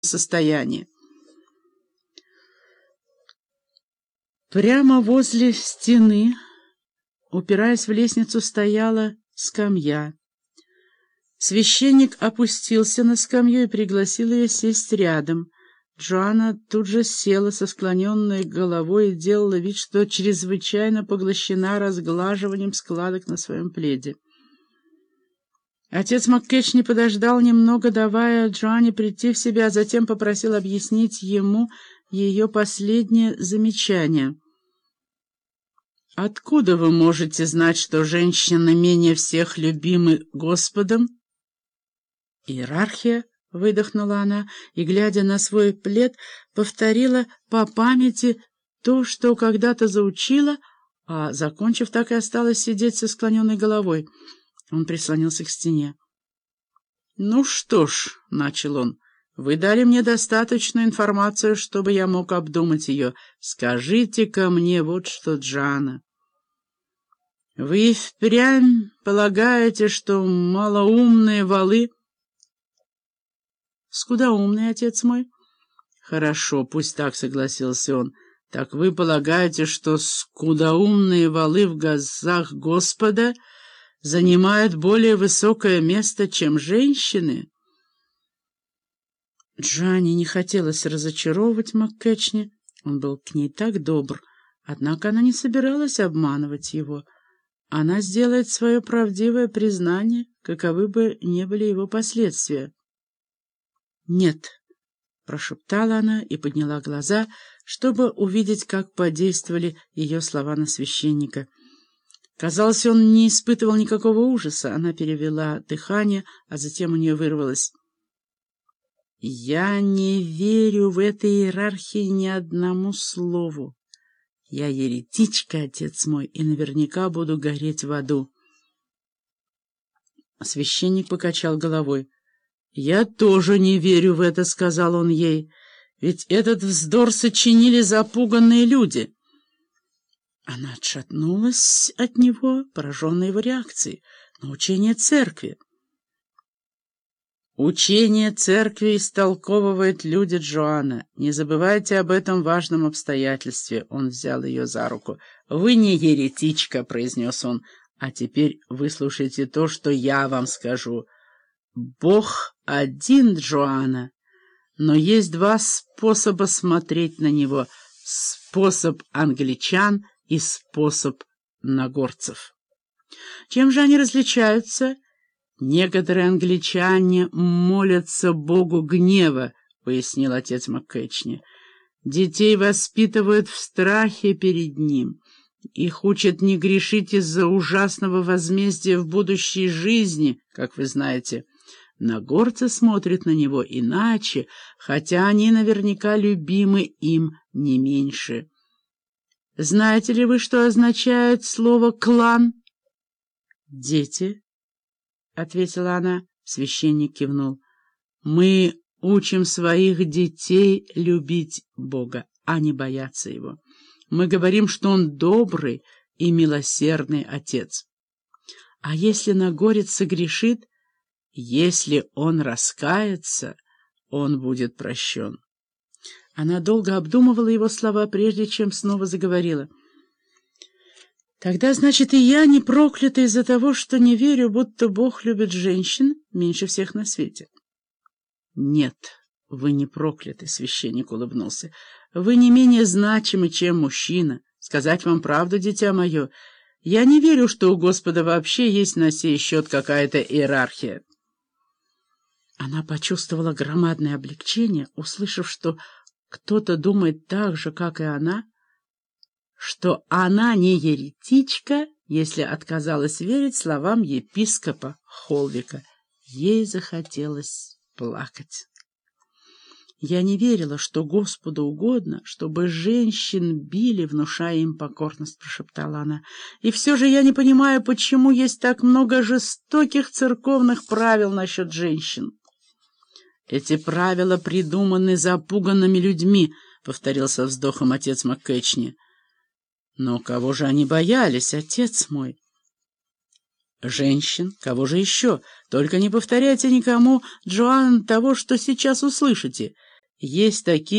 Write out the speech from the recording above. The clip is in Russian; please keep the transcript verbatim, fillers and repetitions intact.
состоянии. Прямо возле стены, упираясь в лестницу, стояла скамья. Священник опустился на скамью и пригласил ее сесть рядом. Джоанна тут же села со склоненной головой и делала вид, что чрезвычайно поглощена разглаживанием складок на своем пледе. Отец МакКетчни подождал немного, давая Джоанне прийти в себя, а затем попросил объяснить ему ее последнее замечание. «Откуда вы можете знать, что женщины менее всех любимы Господом?» «Иерархия», — выдохнула она, и, глядя на свой плед, повторила по памяти то, что когда-то заучила, а, закончив, так и осталась сидеть со склоненной головой. Он прислонился к стене. «Ну что ж», — начал он, — «вы дали мне достаточную информацию, чтобы я мог обдумать ее. Скажите-ка мне вот что, Джоанна. Вы впрямь полагаете, что малоумные валы...» «Скудоумный, отец мой». «Хорошо, пусть так», — согласился он. «Так вы полагаете, что скудоумные валы в глазах Господа занимают более высокое место, чем женщины?» Джоанне не хотелось разочаровывать МакКетчни. Он был к ней так добр, однако она не собиралась обманывать его. Она сделает свое правдивое признание, каковы бы ни были его последствия. «Нет», — прошептала она и подняла глаза, чтобы увидеть, как подействовали ее слова на священника. Казалось, он не испытывал никакого ужаса. Она перевела дыхание, а затем у нее вырвалось: «Я не верю в этой иерархии ни одному слову. Я еретичка, отец мой, и наверняка буду гореть в аду». Священник покачал головой. «Я тоже не верю в это», — сказал он ей, — «ведь этот вздор сочинили запуганные люди». Она отшатнулась от него, пораженная его реакцией. «Но учение церкви...» «Учение церкви истолковывает люди, Джоанна. Не забывайте об этом важном обстоятельстве». Он взял ее за руку. «Вы не еретичка», — произнес он. «А теперь выслушайте то, что я вам скажу. Бог один, Джоанна, но есть два способа смотреть на него. Способ англичан и способ нагорцев. Чем же они различаются? Некоторые англичане молятся Богу гнева, пояснил отец МакКетчни. Детей воспитывают в страхе перед ним. Их учат не грешить из-за ужасного возмездия в будущей жизни, как вы знаете. Нагорцы смотрят на него иначе, хотя они наверняка любимы им не меньше. Знаете ли вы, что означает слово «клан»? «Дети», — ответила она. Священник кивнул. «Мы учим своих детей любить Бога, а не бояться Его. Мы говорим, что Он добрый и милосердный Отец. А если нагорец согрешит, если он раскается, он будет прощен». Она долго обдумывала его слова, прежде чем снова заговорила. «Тогда, значит, и я не проклята из-за того, что не верю, будто Бог любит женщин меньше всех на свете». «Нет, вы не прокляты», — священник улыбнулся. «Вы не менее значимы, чем мужчина. Сказать вам правду, дитя мое, я не верю, что у Господа вообще есть на сей счет какая-то иерархия». Она почувствовала громадное облегчение, услышав, что кто-то думает так же, как и она, что она не еретичка, если отказалась верить словам епископа Холвика. Ей захотелось плакать. «Я не верила, что Господу угодно, чтобы женщин били, внушая им покорность», — прошептала она. «И все же я не понимаю, почему есть так много жестоких церковных правил насчет женщин». «Эти правила придуманы запуганными людьми», — повторил со вздохом отец МакКетчни. «Но кого же они боялись, отец мой?» «Женщин. Кого же еще? Только не повторяйте никому, Джоанна, того, что сейчас услышите. Есть такие,